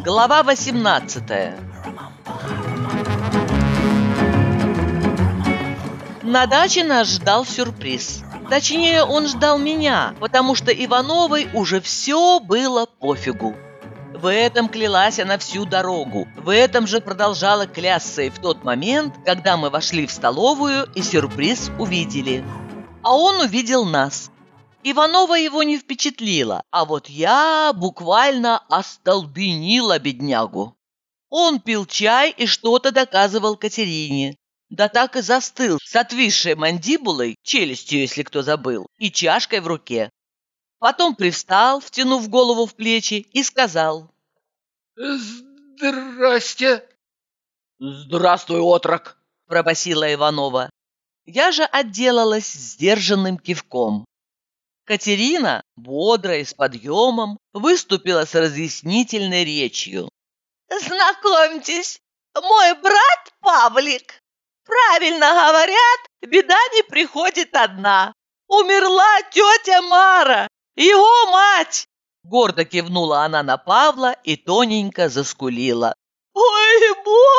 Глава 18. На даче нас ждал сюрприз. Точнее, он ждал меня, потому что Ивановой уже все было пофигу. В этом клялась она всю дорогу. В этом же продолжала клясться и в тот момент, когда мы вошли в столовую и сюрприз увидели. А он увидел нас. Иванова его не впечатлила, а вот я буквально остолбенила беднягу. Он пил чай и что-то доказывал Катерине. Да так и застыл с отвисшей мандибулой, челюстью, если кто забыл, и чашкой в руке. Потом привстал, втянув голову в плечи, и сказал: «Здрасте!» «Здравствуй, отрок!» – пробасила Иванова. Я же отделалась сдержанным кивком. Катерина, бодрая, с подъемом, выступила с разъяснительной речью. «Знакомьтесь, мой брат Павлик. Правильно говорят, беда не приходит одна. Умерла тетя Мара, его мать!» Гордо кивнула она на Павла и тоненько заскулила. «Ой,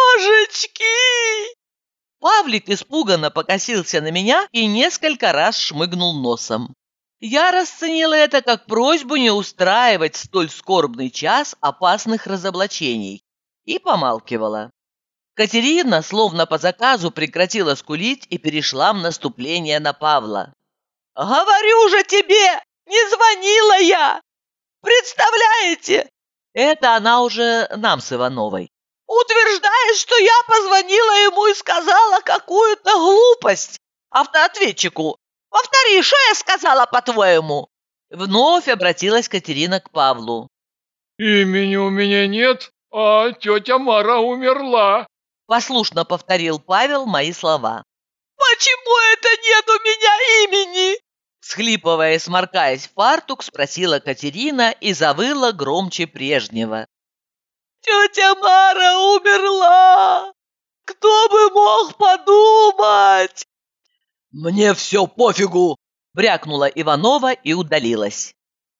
божечки!» Павлик испуганно покосился на меня и несколько раз шмыгнул носом. Я расценила это как просьбу не устраивать в столь скорбный час опасных разоблачений и помалкивала. Катерина, словно по заказу, прекратила скулить и перешла в наступление на Павла. «Говорю же тебе, не звонила я! Представляете?» Это она уже нам с Ивановой. «Утверждает, что я позвонила ему и сказала какую-то глупость автоответчику. Повтори, что я сказала, по-твоему?» Вновь обратилась Катерина к Павлу. «Имени у меня нет, а тетя Мара умерла», — послушно повторил Павел мои слова. «Почему это нет у меня имени?» Схлипывая и сморкаясь в фартук, спросила Катерина и завыла громче прежнего. «Тетя Мара умерла! Кто бы мог подумать?» «Мне все пофигу!» – брякнула Иванова и удалилась.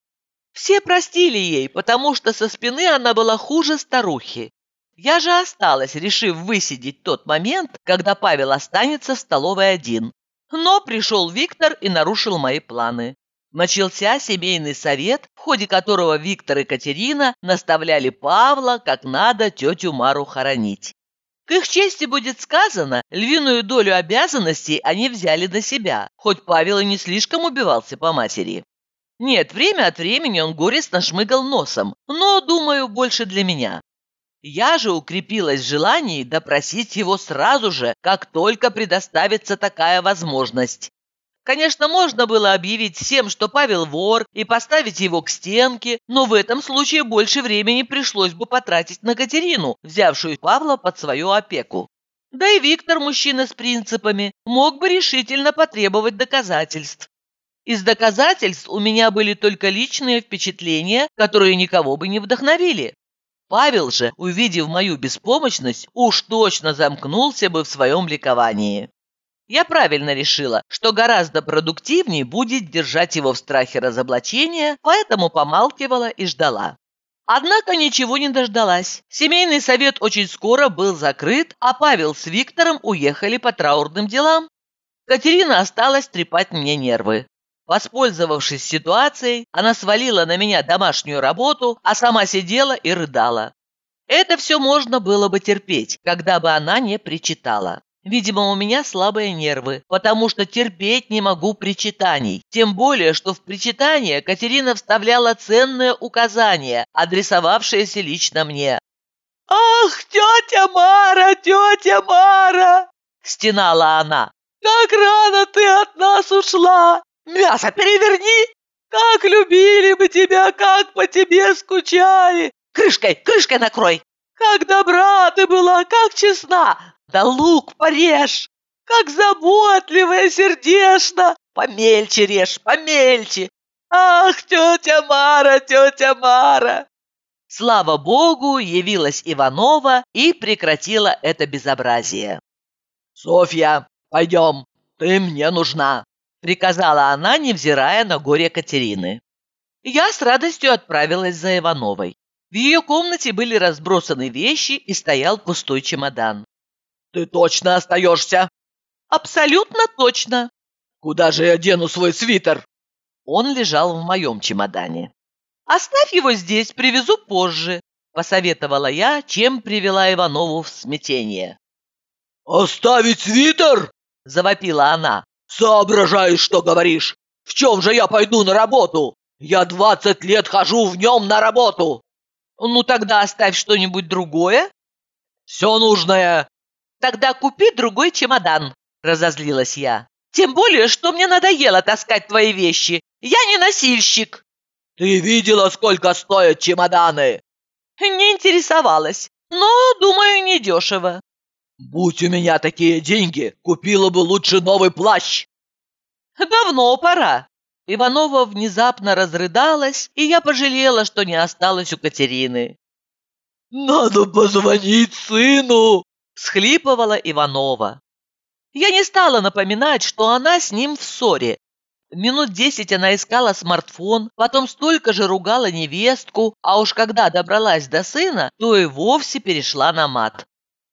Все простили ей, потому что со спины она была хуже старухи. Я же осталась, решив высидеть тот момент, когда Павел останется в столовой один. Но пришел Виктор и нарушил мои планы. Начался семейный совет, в ходе которого Виктор и Катерина наставляли Павла, как надо тетю Мару хоронить. К их чести будет сказано, львиную долю обязанностей они взяли на себя, хоть Павел и не слишком убивался по матери. Нет, время от времени он горестно шмыгал носом, но, думаю, больше для меня. Я же укрепилась в желании допросить его сразу же, как только предоставится такая возможность. Конечно, можно было объявить всем, что Павел вор, и поставить его к стенке, но в этом случае больше времени пришлось бы потратить на Катерину, взявшую Павла под свою опеку. Да и Виктор, мужчина с принципами, мог бы решительно потребовать доказательств. Из доказательств у меня были только личные впечатления, которые никого бы не вдохновили. Павел же, увидев мою беспомощность, уж точно замкнулся бы в своем ликовании. Я правильно решила, что гораздо продуктивнее будет держать его в страхе разоблачения, поэтому помалкивала и ждала. Однако ничего не дождалась. Семейный совет очень скоро был закрыт, а Павел с Виктором уехали по траурным делам. Катерина осталась трепать мне нервы. Воспользовавшись ситуацией, она свалила на меня домашнюю работу, а сама сидела и рыдала. Это все можно было бы терпеть, когда бы она не причитала. Видимо, у меня слабые нервы, потому что терпеть не могу причитаний. Тем более, что в причитание Катерина вставляла ценные указания, адресовавшиеся лично мне. «Ах, тетя Мара!» – стенала она. «Как рано ты от нас ушла! Мясо переверни! Как любили мы тебя, как по тебе скучали! Крышкой накрой! Как добра ты была, как честна! Да лук порежь! Как заботливая, сердечно! Помельче режь, помельче! Ах, тетя Мара! Слава богу, явилась Иванова и прекратила это безобразие. «Софья, пойдем, ты мне нужна!» — приказала она, невзирая на горе Катерины. Я с радостью отправилась за Ивановой. В ее комнате были разбросаны вещи и стоял пустой чемодан. «Ты точно остаешься?» Абсолютно точно. «Куда же я дену свой свитер?» Он лежал в моем чемодане. «Оставь его здесь, привезу позже», – посоветовала я, чем привела Иванову в смятение. «Оставить свитер?» – завопила она. «Соображаешь, что говоришь? В чем же я пойду на работу? Я 20 лет хожу в нем на работу!» «Ну тогда оставь что-нибудь другое». «Все нужное». «Тогда купи другой чемодан», – разозлилась я. «Тем более, что мне надоело таскать твои вещи. Я не носильщик». «Ты видела, сколько стоят чемоданы?» «Не интересовалась, но, думаю, недешево». «Будь у меня такие деньги, купила бы лучше новый плащ». «Давно пора». Иванова внезапно разрыдалась, и я пожалела, что не осталась у Катерины. «Надо позвонить сыну», – всхлипывала Иванова. Я не стала напоминать, что она с ним в ссоре. Минут 10 она искала смартфон, потом столько же ругала невестку, а уж когда добралась до сына, то и вовсе перешла на мат.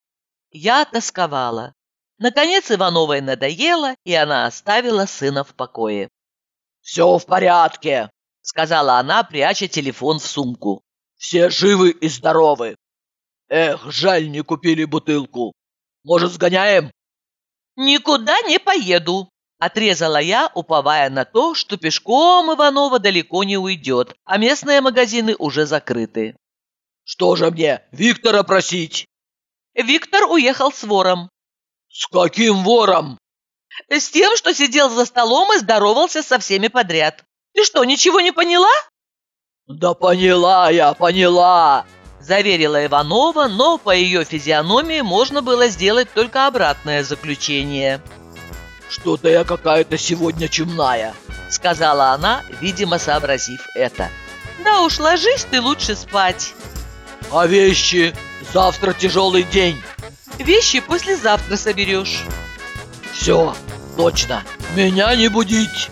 Я тосковала. Наконец Ивановой надоело, и она оставила сына в покое. «Все в порядке», – сказала она, пряча телефон в сумку. «Все живы и здоровы. Эх, жаль, не купили бутылку. Может, сгоняем?» «Никуда не поеду», – отрезала я, уповая на то, что пешком Иванова далеко не уйдет, а местные магазины уже закрыты. «Что же мне, Виктора просить?» Виктор уехал с вором. «С каким вором?» «С тем, что сидел за столом и здоровался со всеми подряд. Ты что, ничего не поняла?» «Да поняла я, поняла», – заверила Иванова, но по ее физиономии можно было сделать только обратное заключение. «Что-то я какая-то сегодня чумная», – сказала она, видимо, сообразив это. «Да уж, ложись ты лучше спать». «А вещи? Завтра тяжелый день». «Вещи послезавтра соберешь». «Все, точно, меня не будить».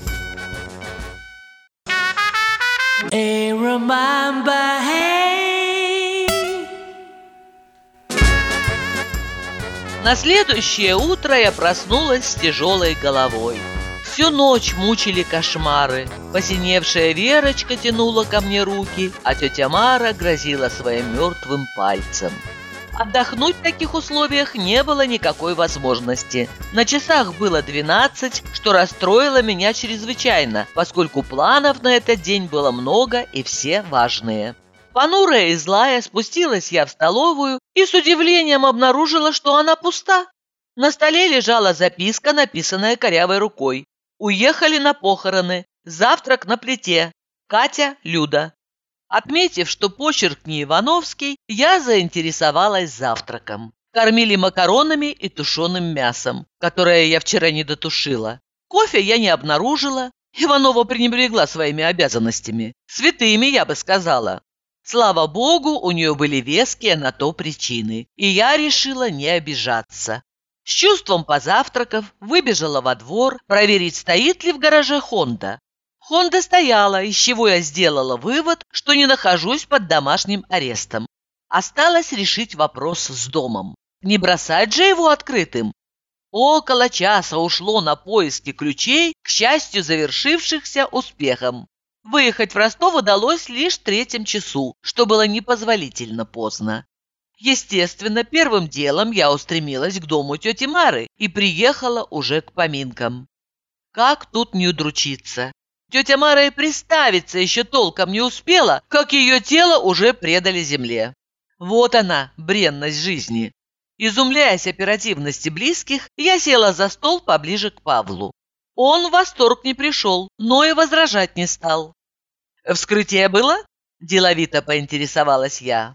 На следующее утро я проснулась с тяжелой головой. Всю ночь мучили кошмары. Посиневшая Верочка тянула ко мне руки, а тетя Мара грозила своим мертвым пальцем. Отдохнуть в таких условиях не было никакой возможности. На часах было 12, что расстроило меня чрезвычайно, поскольку планов на этот день было много и все важные. Понурая и злая спустилась я в столовую и с удивлением обнаружила, что она пуста. На столе лежала записка, написанная корявой рукой. «Уехали на похороны. Завтрак на плите. Катя, Люда». Отметив, что почерк не Ивановский, я заинтересовалась завтраком. Кормили макаронами и тушеным мясом, которое я вчера не дотушила. Кофе я не обнаружила. Иванова пренебрегла своими обязанностями. Святыми, я бы сказала. Слава богу, у нее были веские на то причины, и я решила не обижаться. С чувством позавтракав, выбежала во двор проверить, стоит ли в гараже Хонда. Хонда стояла, из чего я сделала вывод, что не нахожусь под домашним арестом. Осталось решить вопрос с домом. Не бросать же его открытым. Около часа ушло на поиски ключей, к счастью, завершившихся успехом. Выехать в Ростов удалось лишь в 3 часу, что было непозволительно поздно. Естественно, первым делом я устремилась к дому тети Мары и приехала уже к поминкам. Как тут не удручиться? Тетя Мара и представиться еще толком не успела, как ее тело уже предали земле. Вот она, бренность жизни. Изумляясь оперативности близких, я села за стол поближе к Павлу. Он в восторг не пришел, но и возражать не стал. «Вскрытие было?» – деловито поинтересовалась я.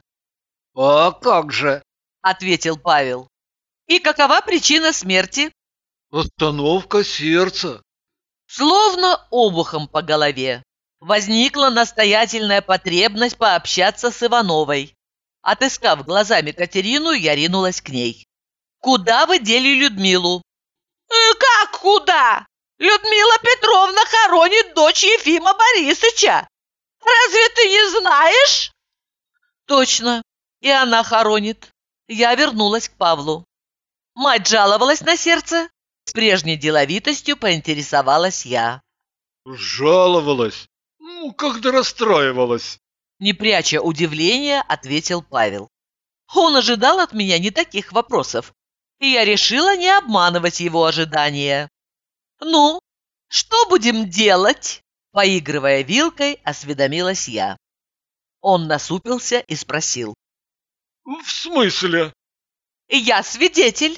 «А как же?» – ответил Павел. «И какова причина смерти?» «Остановка сердца». Словно обухом по голове. Возникла настоятельная потребность пообщаться с Ивановой. Отыскав глазами Катерину, я ринулась к ней. «Куда вы дели Людмилу?» «Как куда? Людмила Петровна хоронит дочь Ефима Борисыча. Разве ты не знаешь?» Точно, и она хоронит. Я вернулась к Павлу. Мать жаловалась на сердце? С прежней деловитостью поинтересовалась я. Жаловалась? Когда расстраивалась. Не пряча удивления, ответил Павел. Он ожидал от меня не таких вопросов, и я решила не обманывать его ожидания. «Ну, что будем делать?» Поигрывая вилкой, осведомилась я. Он насупился и спросил. В смысле? «Я свидетель».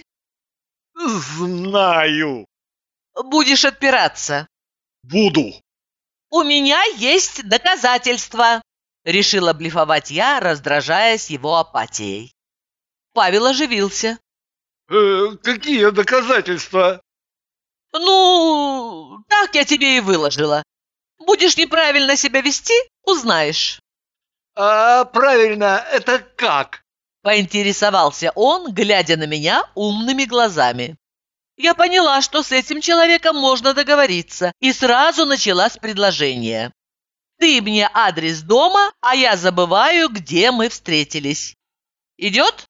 Знаю. «Будешь отпираться». Буду. «У меня есть доказательства», — решила блефовать я, раздражаясь его апатией. Павел оживился. Какие доказательства? «Ну, так я тебе и выложила. Будешь неправильно себя вести — узнаешь». А правильно, это как? Поинтересовался он, глядя на меня умными глазами. Я поняла, что с этим человеком можно договориться, и сразу начала с предложения. «Ты мне адрес дома, а я забываю, где мы встретились. Идет?»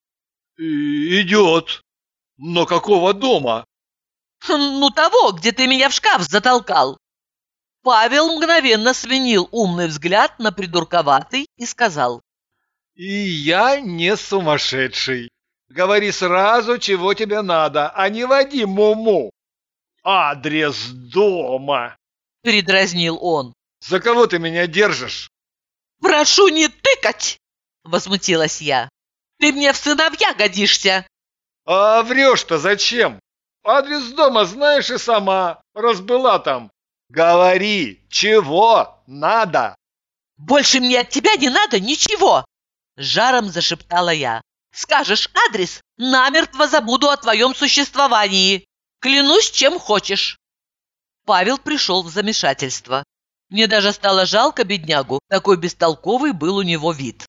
Идет. Но какого дома? «Ну, того, где ты меня в шкаф затолкал». Павел мгновенно сменил умный взгляд на придурковатый и сказал. И я не сумасшедший. Говори сразу, чего тебе надо, а не води муму. Адрес дома. Передразнил он. За кого ты меня держишь? «Прошу не тыкать!» — возмутилась я. «Ты мне в сыновья годишься!» А врешь-то зачем? Адрес дома знаешь и сама, раз была там. Говори, чего надо? «Больше мне от тебя не надо ничего!» — жаром зашептала я. «Скажешь адрес, намертво забуду о твоем существовании. Клянусь, чем хочешь». Павел пришел в замешательство. Мне даже стало жалко беднягу, такой бестолковый был у него вид.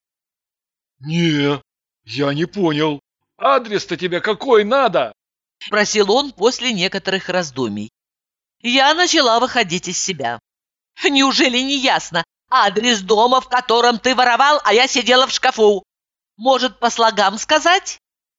Не, я не понял. Адрес-то тебе какой надо? Спросил он после некоторых раздумий. Я начала выходить из себя. «Неужели не ясно? Адрес дома, в котором ты воровал, а я сидела в шкафу. Может, по слогам сказать?»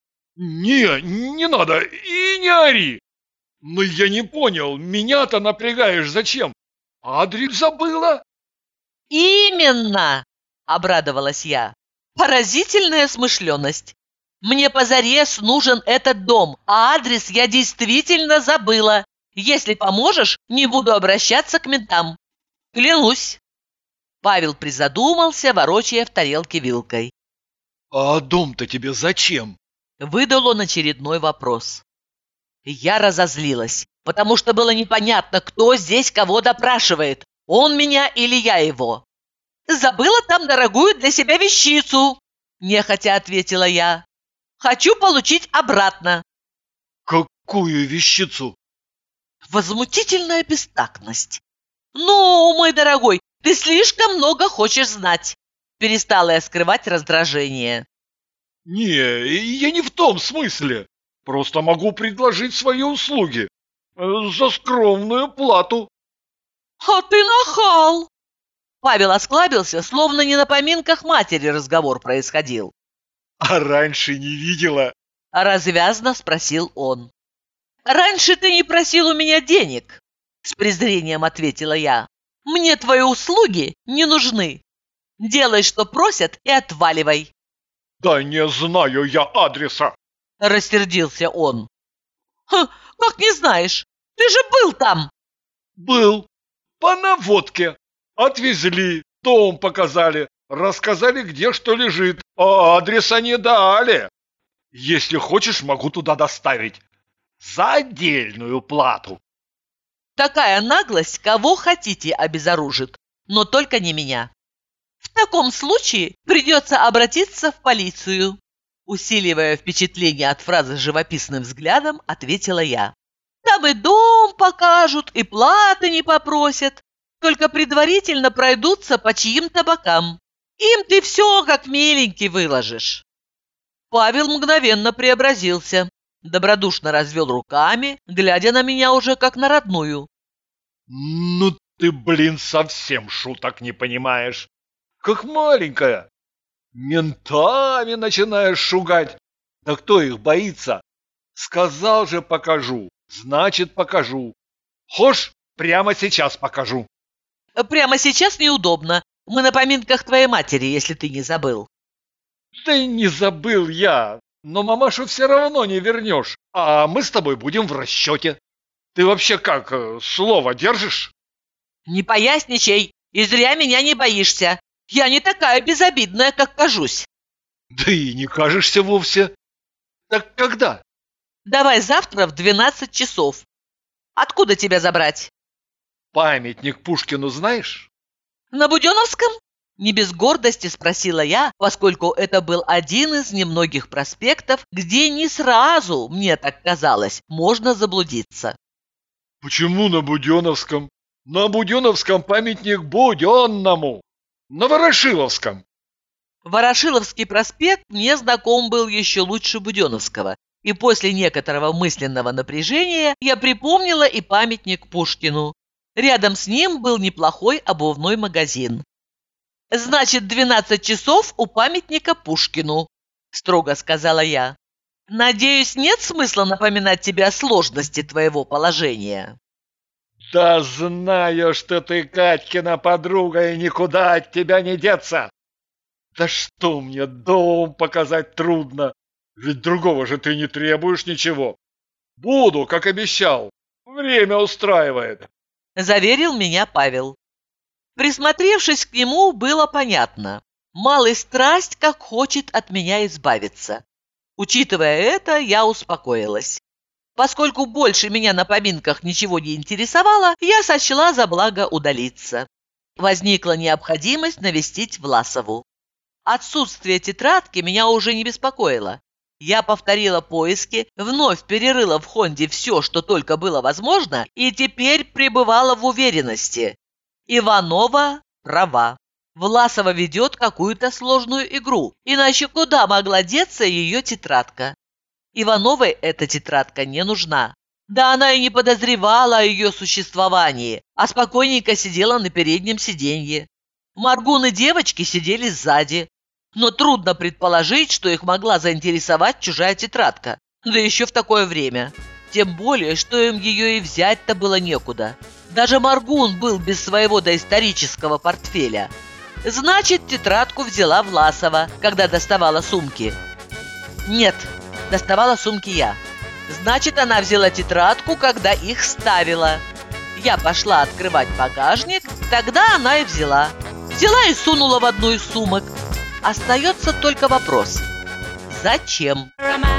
Не надо и не ори. Но я не понял, меня-то напрягаешь зачем? Адрес забыла? «Именно!» – обрадовалась я. «Поразительная смышленность. Мне позарез нужен этот дом, а адрес я действительно забыла. Если поможешь, не буду обращаться к ментам. Клянусь». Павел призадумался, ворочая в тарелке вилкой. А дом-то тебе зачем? Выдал он очередной вопрос. Я разозлилась, потому что было непонятно, кто здесь кого допрашивает, он меня или я его. «Забыла там дорогую для себя вещицу», – нехотя ответила я. «Хочу получить обратно». Какую вещицу? Возмутительная бестактность. «Ну, мой дорогой, ты слишком много хочешь знать», – перестала я скрывать раздражение. Не, я не в том смысле. Просто могу предложить свои услуги. За скромную плату. «А ты нахал!» Павел осклабился, словно не на поминках матери разговор происходил. А раньше не видела. Развязно спросил он. «Раньше ты не просил у меня денег», — с презрением ответила я. «Мне твои услуги не нужны. Делай, что просят, и отваливай». Да не знаю я адреса. Рассердился он. «Как не знаешь? Ты же был там!» Был. По наводке. Отвезли, дом показали, рассказали, где что лежит, а адреса не дали. Если хочешь, могу туда доставить. За отдельную плату. Такая наглость кого хотите обезоружит, но только не меня. В таком случае придется обратиться в полицию. Усиливая впечатление от фразы живописным взглядом, ответила я. Там и дом покажут, и платы не попросят, только предварительно пройдутся по чьим-то бокам. Им ты все как миленький выложишь. Павел мгновенно преобразился, добродушно развел руками, глядя на меня уже как на родную. Ну ты, блин, совсем шуток не понимаешь. Как маленькая. Ментами начинаешь шугать. Да кто их боится? Сказал же покажу, значит покажу. Хошь, прямо сейчас покажу. Прямо сейчас неудобно. Мы на поминках твоей матери, если ты не забыл. Да и не забыл я, но мамашу все равно не вернешь, а мы с тобой будем в расчете. Ты вообще как, слово держишь? Не поясничай, и зря меня не боишься. Я не такая безобидная, как кажусь. Да и не кажешься вовсе. Так когда? Давай завтра в 12 часов. Откуда тебя забрать? Памятник Пушкину знаешь? На Буденновском? Не без гордости спросила я, поскольку это был один из немногих проспектов, где не сразу, мне так казалось, можно заблудиться. Почему на Буденновском? На Буденновском памятник Буденному. На Ворошиловском. Ворошиловский проспект мне знаком был еще лучше Буденновского, и после некоторого мысленного напряжения я припомнила и памятник Пушкину. Рядом с ним был неплохой обувной магазин. «Значит, 12 часов у памятника Пушкину», – строго сказала я. «Надеюсь, нет смысла напоминать тебе о сложности твоего положения». Да знаю, что ты Катькина подруга, и никуда от тебя не деться. Да что мне, дом показать трудно, ведь другого же ты не требуешь ничего. Буду, как обещал, время устраивает. Заверил меня Павел. Присмотревшись к нему, было понятно. Малый страсть как хочет от меня избавиться. Учитывая это, я успокоилась. Поскольку больше меня на поминках ничего не интересовало, я сочла за благо удалиться. Возникла необходимость навестить Власову. Отсутствие тетрадки меня уже не беспокоило. Я повторила поиски, вновь перерыла в Хонде все, что только было возможно, и теперь пребывала в уверенности. Иванова права. Власова ведет какую-то сложную игру, иначе куда могла деться ее тетрадка? Ивановой эта тетрадка не нужна. Да она и не подозревала о ее существовании, а спокойненько сидела на переднем сиденье. Маргун и девочки сидели сзади. Но трудно предположить, что их могла заинтересовать чужая тетрадка, да еще в такое время. Тем более, что им ее и взять-то было некуда. Даже Маргун был без своего доисторического портфеля. Значит, тетрадку взяла Власова, когда доставала сумки. Нет, доставала сумки я. Значит, она взяла тетрадку, когда их ставила. Я пошла открывать багажник, тогда она и взяла. Взяла и сунула в одну из сумок. Остается только вопрос: зачем?